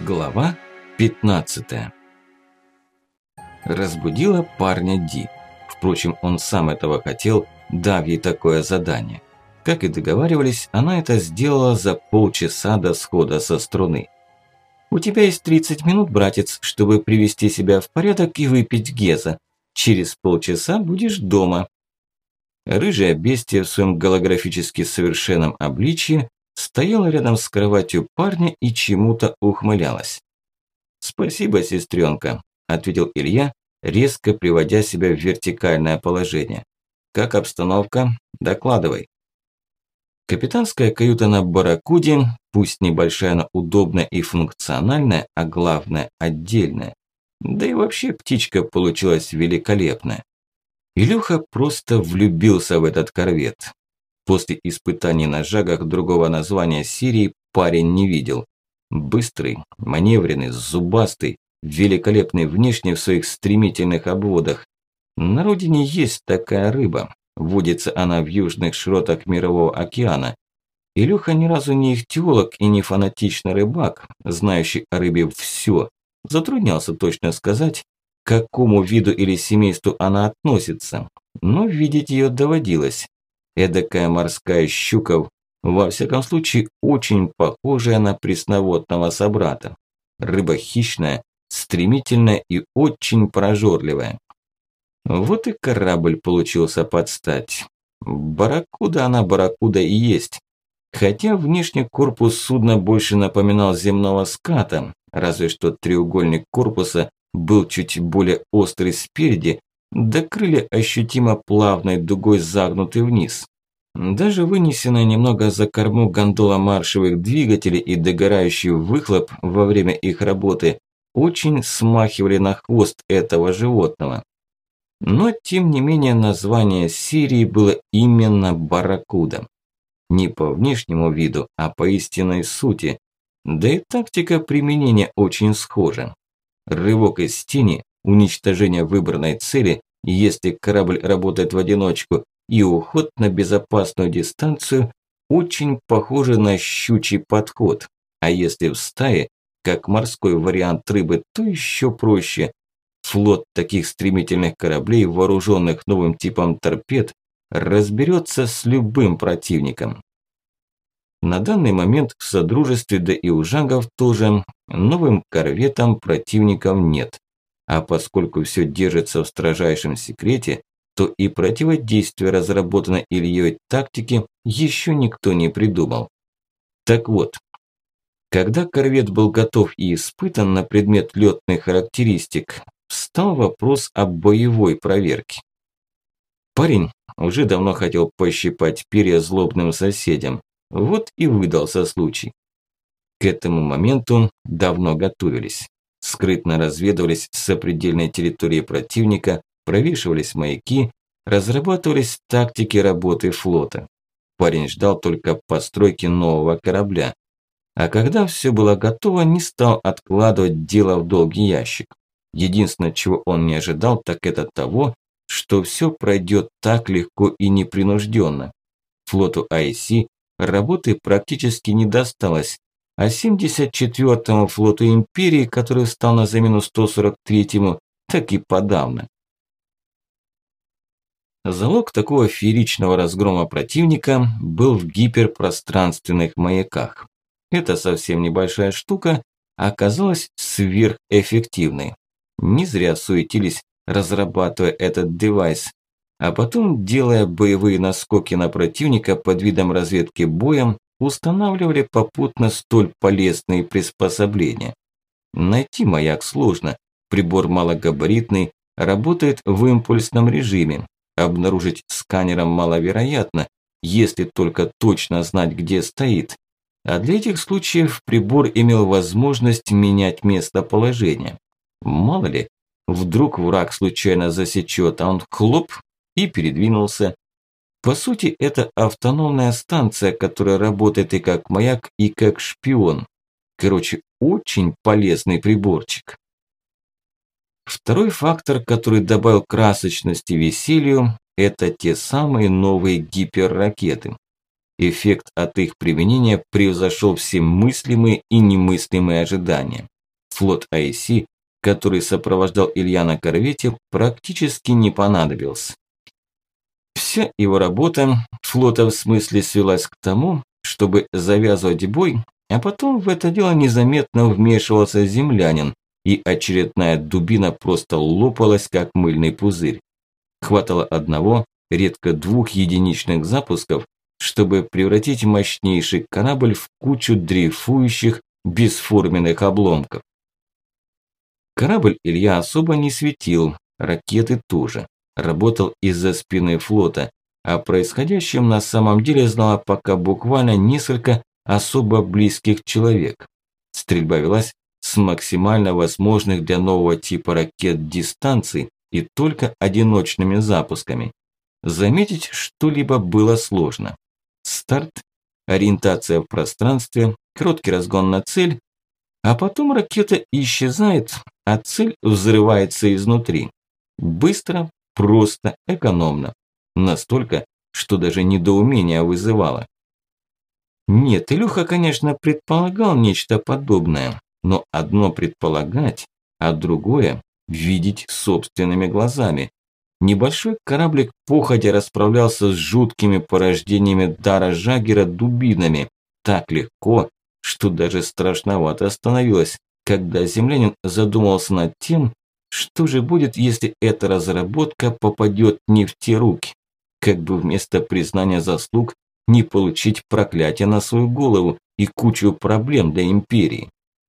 Глава 15. Разбудила парня Ди. Впрочем, он сам этого хотел, дав ей такое задание. Как и договаривались, она это сделала за полчаса до схода со струны. «У тебя есть 30 минут, братец, чтобы привести себя в порядок и выпить геза. Через полчаса будешь дома». Рыжая бестия в своем голографически совершенном обличье стояла рядом с кроватью парня и чему-то ухмылялась. «Спасибо, сестренка», – ответил Илья, резко приводя себя в вертикальное положение. «Как обстановка? Докладывай». Капитанская каюта на Барракуде, пусть небольшая, но удобная и функциональная, а главное – отдельная. Да и вообще птичка получилась великолепная. Илюха просто влюбился в этот корвет. После испытаний на жагах другого названия Сирии парень не видел. Быстрый, маневренный, зубастый, великолепный внешне в своих стремительных обводах. На родине есть такая рыба. Водится она в южных широтах Мирового океана. Илюха ни разу не ихтиолог и не фанатичный рыбак, знающий о рыбе все. Затруднялся точно сказать, к какому виду или семейству она относится. Но видеть ее доводилось. Эдакая морская щука, во всяком случае, очень похожая на пресноводного собрата. Рыба хищная, стремительная и очень прожорливая. Вот и корабль получился под стать. Барракуда она барракуда и есть. Хотя внешне корпус судна больше напоминал земного ската, разве что треугольник корпуса был чуть более острый спереди, да крылья ощутимо плавной дугой загнуты вниз. Даже вынесенная немного за корму гондола маршевых двигателей и догорающий выхлоп во время их работы очень смахивали на хвост этого животного. Но тем не менее название серии было именно «Барракуда». Не по внешнему виду, а по истинной сути. Да и тактика применения очень схожа. Рывок из тени, уничтожение выбранной цели, если корабль работает в одиночку, и уход на безопасную дистанцию очень похожи на щучий подход. А если в стае, как морской вариант рыбы, то еще проще. Флот таких стремительных кораблей, вооруженных новым типом торпед, разберется с любым противником. На данный момент в Содружестве, да и у жагов тоже, новым корветам противников нет. А поскольку все держится в строжайшем секрете, то и противодействие разработанной Ильей тактики еще никто не придумал. Так вот, когда корвет был готов и испытан на предмет летных характеристик, встал вопрос о боевой проверке. Парень уже давно хотел пощипать перья злобным соседям, вот и выдался случай. К этому моменту давно готовились. Скрытно разведывались с сопредельной территории противника, провешивались маяки, разрабатывались тактики работы флота. Парень ждал только постройки нового корабля. А когда все было готово, не стал откладывать дело в долгий ящик. Единственное, чего он не ожидал, так это того, что все пройдет так легко и непринужденно. Флоту IC работы практически не досталось, а 74-му флоту Империи, который встал на замену 143-му, так и подавно. Залог такого фееричного разгрома противника был в гиперпространственных маяках. Эта совсем небольшая штука оказалась сверхэффективной. Не зря суетились, разрабатывая этот девайс, а потом, делая боевые наскоки на противника под видом разведки боем, устанавливали попутно столь полезные приспособления. Найти маяк сложно, прибор малогабаритный, работает в импульсном режиме. Обнаружить сканером маловероятно, если только точно знать, где стоит. А для этих случаев прибор имел возможность менять местоположение. Мало ли, вдруг враг случайно засечет, а он хлоп и передвинулся. По сути, это автономная станция, которая работает и как маяк, и как шпион. Короче, очень полезный приборчик. Второй фактор, который добавил красочности веселью, это те самые новые гиперракеты. Эффект от их применения превзошел все мыслимые и немыслимые ожидания. флот IC, который сопровождал Илья на корвете, практически не понадобился. Вся его работа, флота в смысле, свелась к тому, чтобы завязывать бой, а потом в это дело незаметно вмешивался землянин, и очередная дубина просто лопалась, как мыльный пузырь. Хватало одного, редко двух единичных запусков, чтобы превратить мощнейший корабль в кучу дрейфующих, бесформенных обломков. Корабль Илья особо не светил, ракеты тоже. Работал из-за спины флота, о происходящем на самом деле знало пока буквально несколько особо близких человек. Стрельба велась с максимально возможных для нового типа ракет дистанций и только одиночными запусками. Заметить что-либо было сложно. Старт, ориентация в пространстве, короткий разгон на цель, а потом ракета исчезает, а цель взрывается изнутри. Быстро, просто, экономно. Настолько, что даже недоумение вызывало. Нет, Илюха, конечно, предполагал нечто подобное, но одно предполагать, а другое видеть собственными глазами. Небольшой кораблик походя расправлялся с жуткими порождениями Дара Жагера дубинами так легко, что даже страшновато становилось, когда землянин задумался над тем, что же будет, если эта разработка попадет не в те руки, как бы вместо признания заслуг не получить проклятие на свою голову и кучу проблем для империи.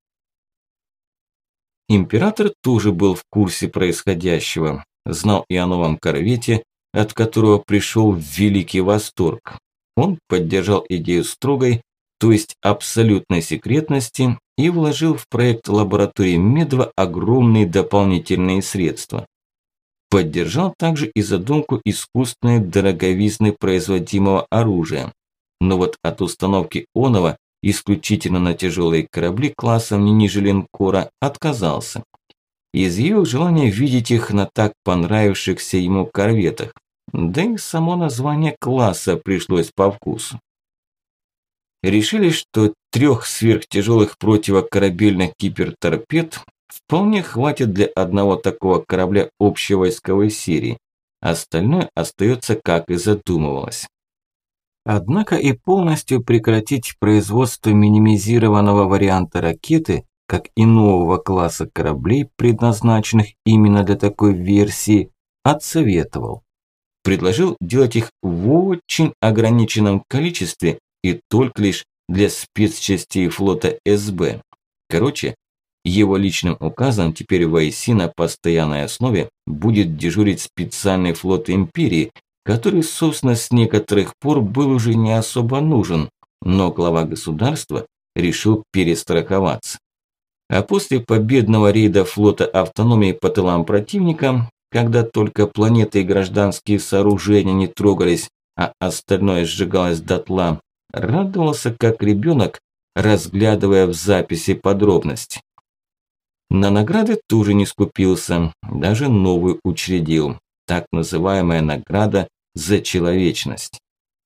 Император тоже был в курсе происходящего, знал и о новом корвете, от которого пришел в великий восторг. Он поддержал идею строгой, то есть абсолютной секретности, и вложил в проект лаборатории Медва огромные дополнительные средства. Поддержал также и задумку искусственной дороговизны производимого оружия. Но вот от установки оного исключительно на тяжелые корабли классом не ниже линкора отказался. Изъявил желание видеть их на так понравившихся ему корветах, да и само название класса пришлось по вкусу. Решили, что 3 сверхтяжелых противокорабельных гиперторпед вполне хватит для одного такого корабля общевойсковой серии. Остальное остается, как и задумывалось. Однако и полностью прекратить производство минимизированного варианта ракеты, как и нового класса кораблей, предназначенных именно для такой версии, отсоветовал. Предложил делать их в очень ограниченном количестве и только лишь для спецчастей флота СБ. Короче, его личным указом теперь в IC на постоянной основе будет дежурить специальный флот Империи, который, собственно, с некоторых пор был уже не особо нужен, но глава государства решил перестраховаться. А после победного рейда флота автономии по тылам противника, когда только планеты и гражданские сооружения не трогались, а остальное сжигалось дотла, радовался как ребенок, разглядывая в записи подробности. На награды тоже не скупился, даже новую учредил, так называемая награда за человечность.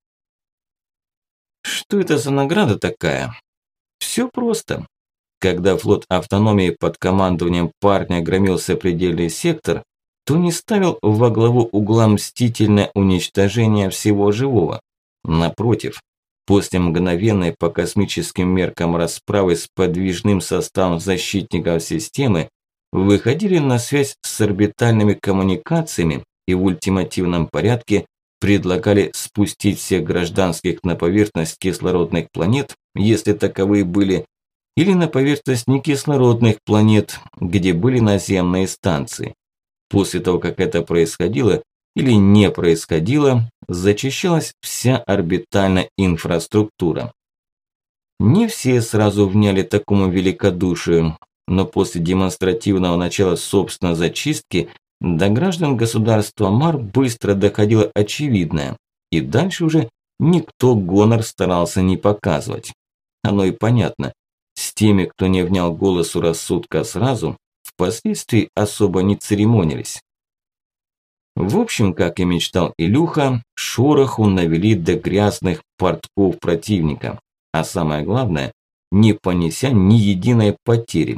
Что это за награда такая? Все просто. Когда флот автономии под командованием парня громил сопредельный сектор, то не ставил во главу угла мстительное уничтожение всего живого. Напротив, после мгновенной по космическим меркам расправы с подвижным составом защитников системы, выходили на связь с орбитальными коммуникациями и в ультимативном порядке предлагали спустить всех гражданских на поверхность кислородных планет, если таковые были, или на поверхность некислородных планет, где были наземные станции. После того, как это происходило или не происходило, зачищалась вся орбитальная инфраструктура. Не все сразу вняли такому великодушию, но после демонстративного начала собственной зачистки до граждан государства Мар быстро доходило очевидное, и дальше уже никто гонор старался не показывать. Оно и понятно. С теми, кто не внял голосу рассудка сразу, впоследствии особо не церемонились. В общем, как и мечтал Илюха, шороху навели до грязных портков противника. А самое главное, не понеся ни единой потери,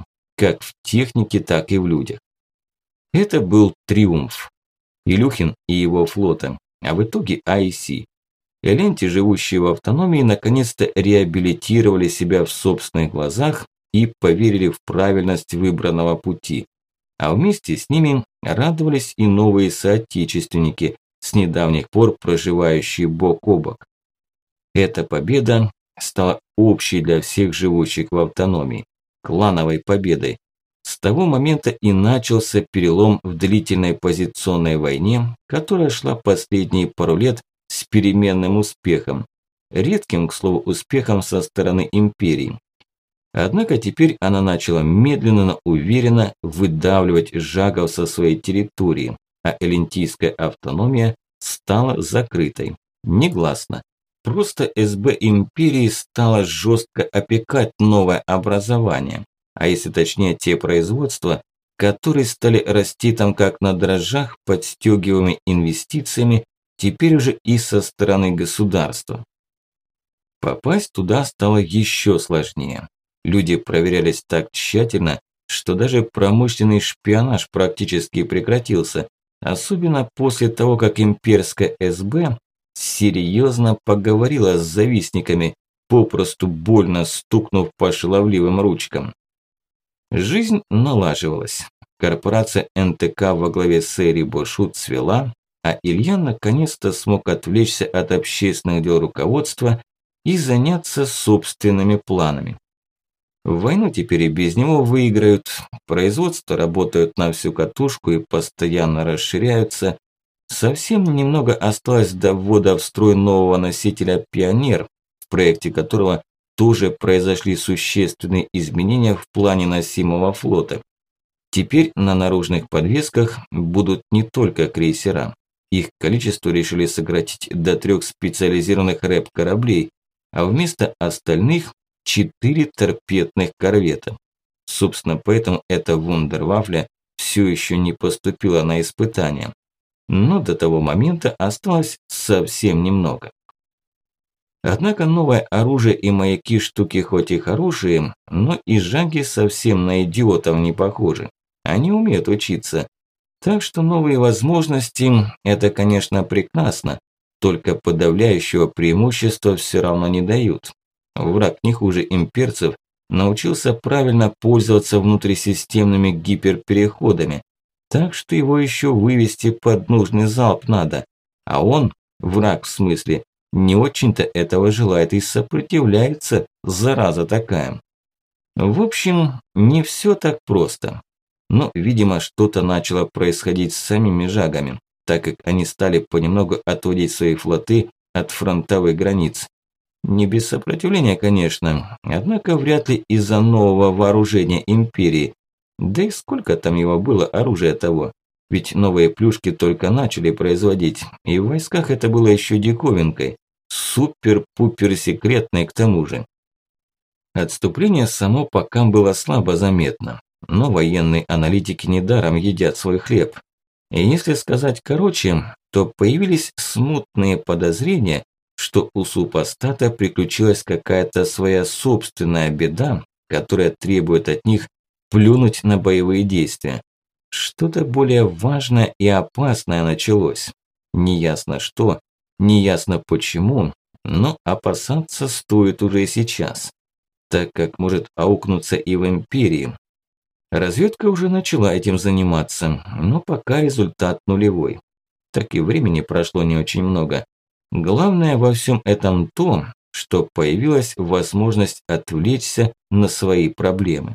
как в технике, так и в людях. Это был триумф. Илюхин и его флота, а в итоге IC. Эленти, живущие в автономии, наконец-то реабилитировали себя в собственных глазах и поверили в правильность выбранного пути. А вместе с ними радовались и новые соотечественники, с недавних пор проживающие бок о бок. Эта победа стала общей для всех живущих в автономии, клановой победой. С того момента и начался перелом в длительной позиционной войне, которая шла последние пару лет с переменным успехом. Редким, к слову, успехом со стороны империи. Однако теперь она начала медленно, но уверенно выдавливать жагов со своей территории, а элентийская автономия стала закрытой. Негласно. Просто СБ империи стала жестко опекать новое образование, а если точнее те производства, которые стали расти там как на дрожжах под стёгиваемыми инвестициями, теперь уже и со стороны государства. Попасть туда стало еще сложнее. Люди проверялись так тщательно, что даже промышленный шпионаж практически прекратился, особенно после того, как имперская СБ серьезно поговорила с завистниками, попросту больно стукнув по шаловливым ручкам. Жизнь налаживалась. Корпорация НТК во главе с Эри Бошут цвела, а Илья наконец-то смог отвлечься от общественных дел руководства и заняться собственными планами. Войну теперь и без него выиграют, производства работают на всю катушку и постоянно расширяются. Совсем немного осталось до ввода в строй нового носителя «Пионер», в проекте которого тоже произошли существенные изменения в плане носимого флота. Теперь на наружных подвесках будут не только крейсера. Их количество решили сократить до 3 специализированных рэп-кораблей, а вместо остальных 4 торпедных корвета. Собственно, поэтому эта вундервафля все еще не поступила на испытания. Но до того момента осталось совсем немного. Однако новое оружие и маяки штуки хоть и хорошие, но и жаги совсем на идиотов не похожи. Они умеют учиться. Так что новые возможности – это, конечно, прекрасно, только подавляющего преимущества все равно не дают. Враг не хуже имперцев научился правильно пользоваться внутрисистемными гиперпереходами, так что его еще вывести под нужный залп надо, а он, враг в смысле, не очень-то этого желает и сопротивляется, зараза такая. В общем, не все так просто. Но, видимо, что-то начало происходить с самими жагами, так как они стали понемногу отводить свои флоты от фронтовых границ. Не без сопротивления, конечно, однако вряд ли из-за нового вооружения империи. Да и сколько там его было оружия того? Ведь новые плюшки только начали производить, и в войсках это было еще диковинкой. Супер-пупер секретной к тому же. Отступление само пока было слабо заметно, но военные аналитики недаром едят свой хлеб. И если сказать короче, то появились смутные подозрения, что у супостата приключилась какая-то своя собственная беда, которая требует от них плюнуть на боевые действия. Что-то более важное и опасное началось. Неясно что, неясно почему, но опасаться стоит уже сейчас, так как может аукнуться и в империи. Разведка уже начала этим заниматься, но пока результат нулевой. Так и времени прошло не очень много. Главное во всем этом то, что появилась возможность отвлечься на свои проблемы.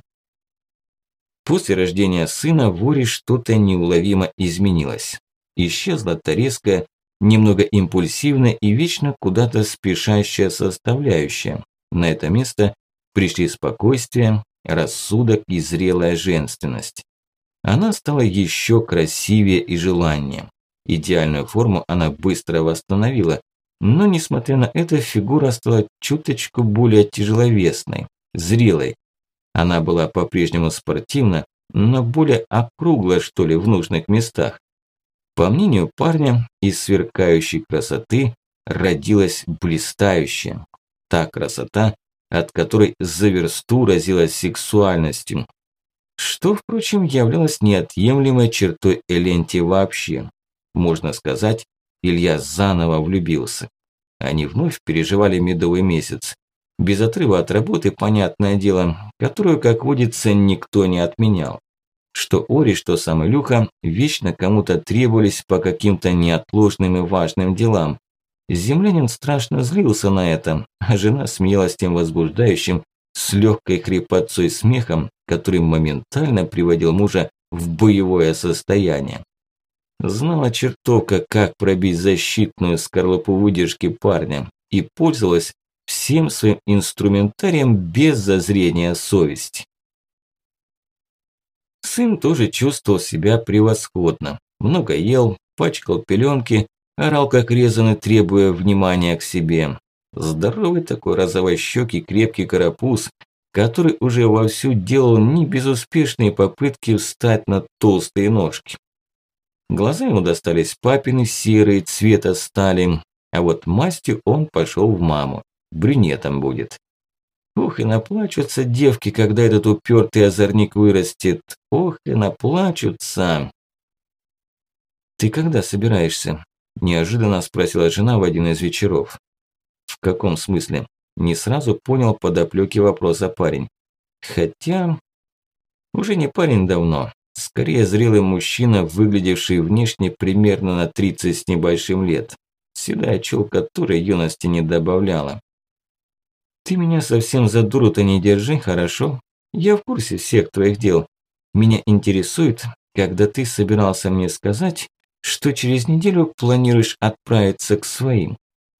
После рождения сына в Оре что-то неуловимо изменилось. Исчезла та резкая, немного импульсивная и вечно куда-то спешащая составляющая. На это место пришли спокойствие, рассудок и зрелая женственность. Она стала еще красивее и желаннее. Идеальную форму она быстро восстановила, но несмотря на это фигура стала чуточку более тяжеловесной, зрелой. Она была по-прежнему спортивна, но более округлая, что ли, в нужных местах. По мнению парня, из сверкающей красоты родилась блистающая. Та красота, от которой за версту разилась сексуальностью. Что, впрочем, являлось неотъемлемой чертой Эленти вообще. Можно сказать, Илья заново влюбился. Они вновь переживали медовый месяц. Без отрыва от работы, понятное дело, которую, как водится, никто не отменял. Что Ори, что сам Илюха вечно кому-то требовались по каким-то неотложным и важным делам. Землянин страшно злился на это, а жена смеялась тем возбуждающим, с легкой хрипотцой смехом, который моментально приводил мужа в боевое состояние. Знала чертовка, как пробить защитную скорлупу выдержки парня, и пользовалась всем своим инструментарием без зазрения совести. Сын тоже чувствовал себя превосходно. Много ел, пачкал пеленки, орал как резанный, требуя внимания к себе. Здоровый такой розовощёкий крепкий карапуз, который уже вовсю делал небезуспешные попытки встать на толстые ножки. Глаза ему достались папины, серые, цвета стали, а вот мастью он пошел в маму, брюнетом будет. Ох, и наплачутся девки, когда этот упертый озорник вырастет. Ох, и наплачутся. «Ты когда собираешься?» – неожиданно спросила жена в один из вечеров. «В каком смысле?» – не сразу понял подоплёки вопроса парень. Хотя, уже не парень давно, скорее зрелый мужчина, выглядевший внешне примерно на 30 с небольшим лет. Седая челка которой юности не добавляла. «Ты меня совсем за дуру-то не держи, хорошо? Я в курсе всех твоих дел. Меня интересует, когда ты собирался мне сказать, что через неделю планируешь отправиться к своим».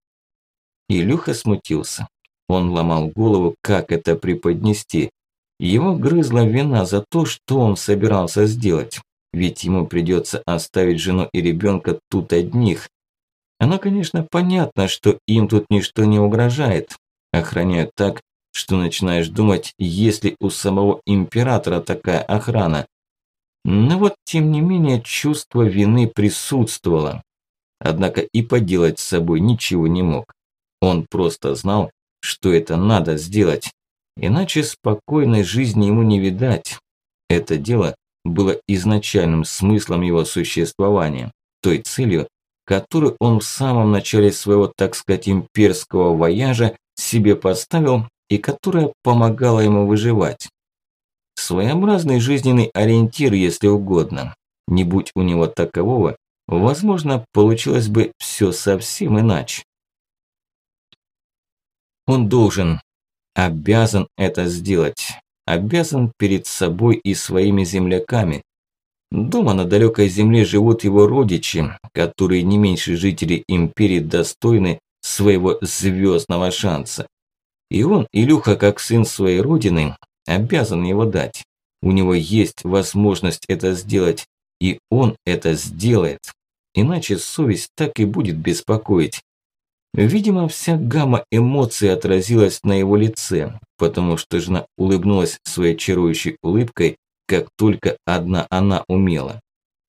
Илюха смутился. Он ломал голову, как это преподнести. Его грызла вина за то, что он собирался сделать. Ведь ему придется оставить жену и ребенка тут одних. Оно, конечно, понятно, что им тут ничто не угрожает. Охраняют так, что начинаешь думать, есть ли у самого императора такая охрана. Но вот, тем не менее, чувство вины присутствовало. Однако и поделать с собой ничего не мог. Он просто знал, что это надо сделать. Иначе спокойной жизни ему не видать. Это дело было изначальным смыслом его существования, той целью, которую он в самом начале своего, так сказать, имперского вояжа себе поставил и которая помогала ему выживать. Своеобразный жизненный ориентир, если угодно. Не будь у него такового, возможно, получилось бы все совсем иначе. Он должен, обязан это сделать. Обязан перед собой и своими земляками. Дома на далекой земле живут его родичи, которые не меньше жителей империи достойны своего звездного шанса. И он, Илюха, как сын своей родины, обязан его дать. У него есть возможность это сделать, и он это сделает. Иначе совесть так и будет беспокоить. Видимо, вся гамма эмоций отразилась на его лице, потому что жена улыбнулась своей чарующей улыбкой, как только одна она умела.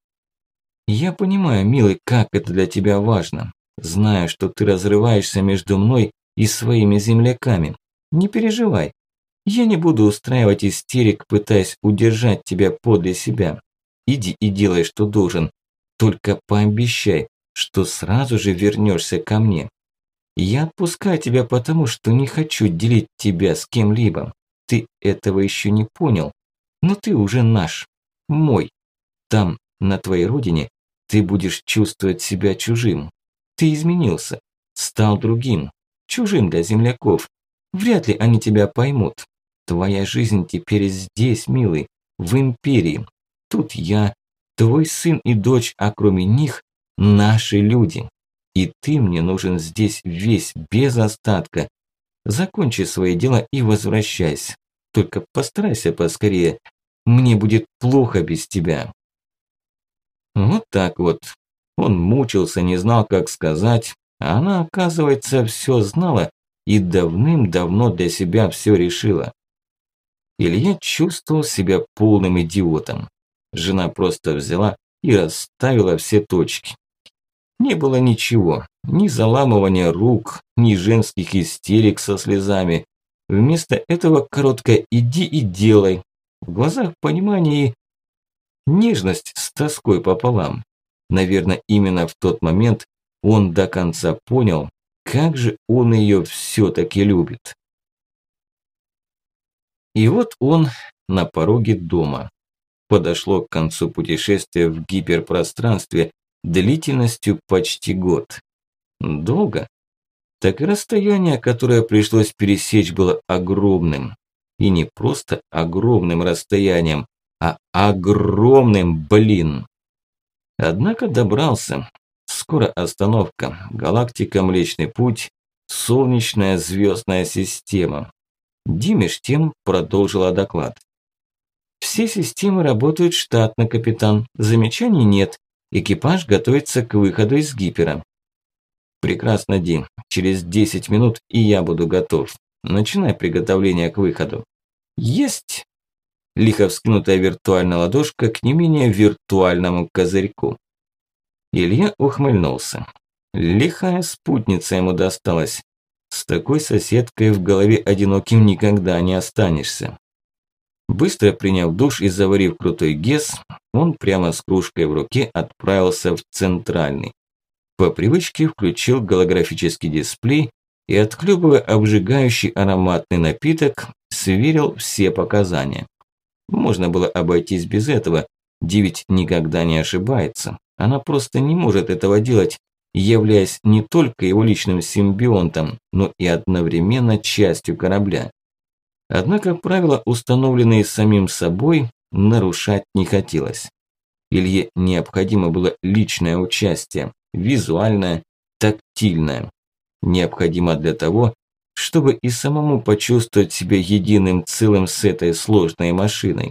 «Я понимаю, милый, как это для тебя важно. Знаю, что ты разрываешься между мной и своими земляками. Не переживай. Я не буду устраивать истерик, пытаясь удержать тебя подле себя. Иди и делай, что должен. Только пообещай, что сразу же вернешься ко мне. Я отпускаю тебя потому, что не хочу делить тебя с кем-либо. Ты этого еще не понял, но ты уже наш, мой. Там, на твоей родине, ты будешь чувствовать себя чужим. Ты изменился, стал другим, чужим для земляков. Вряд ли они тебя поймут. Твоя жизнь теперь здесь, милый, в империи. Тут я, твой сын и дочь, а кроме них наши люди. И ты мне нужен здесь весь, без остатка. Закончи свои дела и возвращайся. Только постарайся поскорее. Мне будет плохо без тебя». Вот так вот. Он мучился, не знал, как сказать, а она, оказывается, все знала и давным-давно для себя все решила. Илья чувствовал себя полным идиотом. Жена просто взяла и расставила все точки. Не было ничего, ни заламывания рук, ни женских истерик со слезами. Вместо этого короткое «иди и делай». В глазах понимание и нежность с тоской пополам. Наверное, именно в тот момент он до конца понял, как же он ее все-таки любит. И вот он на пороге дома. Подошло к концу путешествия в гиперпространстве длительностью почти год. Долго? Так и расстояние, которое пришлось пересечь, было огромным. И не просто огромным расстоянием, а огромным, блин. Однако добрался. Скоро остановка. Галактика Млечный Путь. Солнечная звездная система. Ди меж тем продолжила доклад. Все системы работают штатно, капитан. Замечаний нет. Экипаж готовится к выходу из гипера. Прекрасно, Ди. Через 10 минут и я буду готов. Начинай приготовление к выходу. Есть! Лихо вскинутая виртуальная ладошка к не менее виртуальному козырьку. Илья ухмыльнулся. Лихая спутница ему досталась. С такой соседкой в голове одиноким никогда не останешься. Быстро приняв душ и заварив крутой гес, он прямо с кружкой в руке отправился в центральный. По привычке включил голографический дисплей и, отхлебывая обжигающий ароматный напиток, сверил все показания. Можно было обойтись без этого, Ди ведь никогда не ошибается. Она просто не может этого делать, являясь не только его личным симбионтом, но и одновременно частью корабля. Однако правила, установленные самим собой, нарушать не хотелось. Илье необходимо было личное участие, визуальное, тактильное. Необходимо для того, чтобы и самому почувствовать себя единым целым с этой сложной машиной.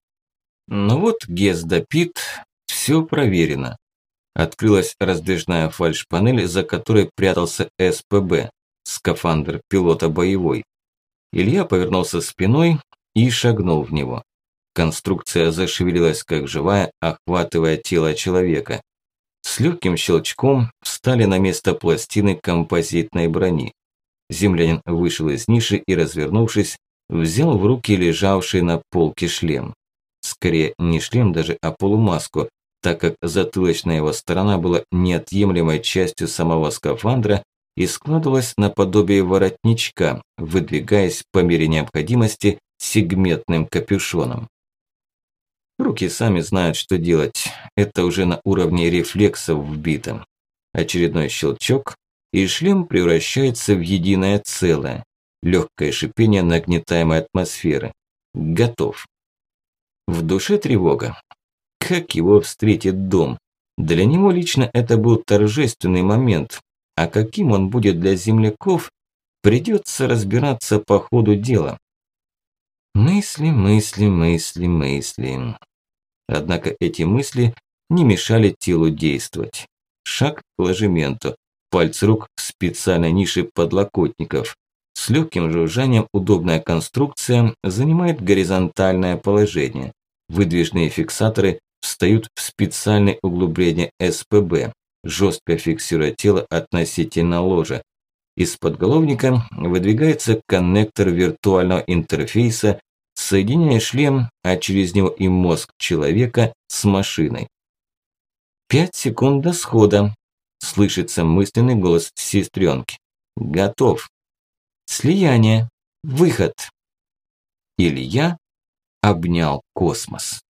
Но вот Гес допит, все проверено. Открылась раздвижная фальшпанель, за которой прятался СПБ, скафандр пилота боевой. Илья повернулся спиной и шагнул в него. Конструкция зашевелилась как живая, охватывая тело человека. С легким щелчком встали на место пластины композитной брони. Землянин вышел из ниши и, развернувшись, взял в руки лежавший на полке шлем. Скорее, не шлем даже, а полумаску, так как затылочная его сторона была неотъемлемой частью самого скафандра и складывалась наподобие воротничка, выдвигаясь по мере необходимости сегментным капюшоном. Руки сами знают, что делать. Это уже на уровне рефлексов вбито. Очередной щелчок, и шлем превращается в единое целое. Легкое шипение нагнетаемой атмосферы. Готов. В душе тревога. Как его встретит дом? Для него лично это был торжественный момент. А каким он будет для земляков, придется разбираться по ходу дела. Мысли, мысли, мысли, мысли. Однако эти мысли не мешали телу действовать. Шаг к ложементу, пальцы рук в специальной нише подлокотников. С легким жужжанием удобная конструкция занимает горизонтальное положение. Выдвижные фиксаторы встают в специальное углубление СПБ, жестко фиксируя тело относительно ложа. Из подголовника выдвигается коннектор виртуального интерфейса, соединяя шлем, а через него и мозг человека с машиной. 5 секунд до схода. Слышится мысленный голос сестренки. Готов. Слияние. Выход. Илья обнял космос.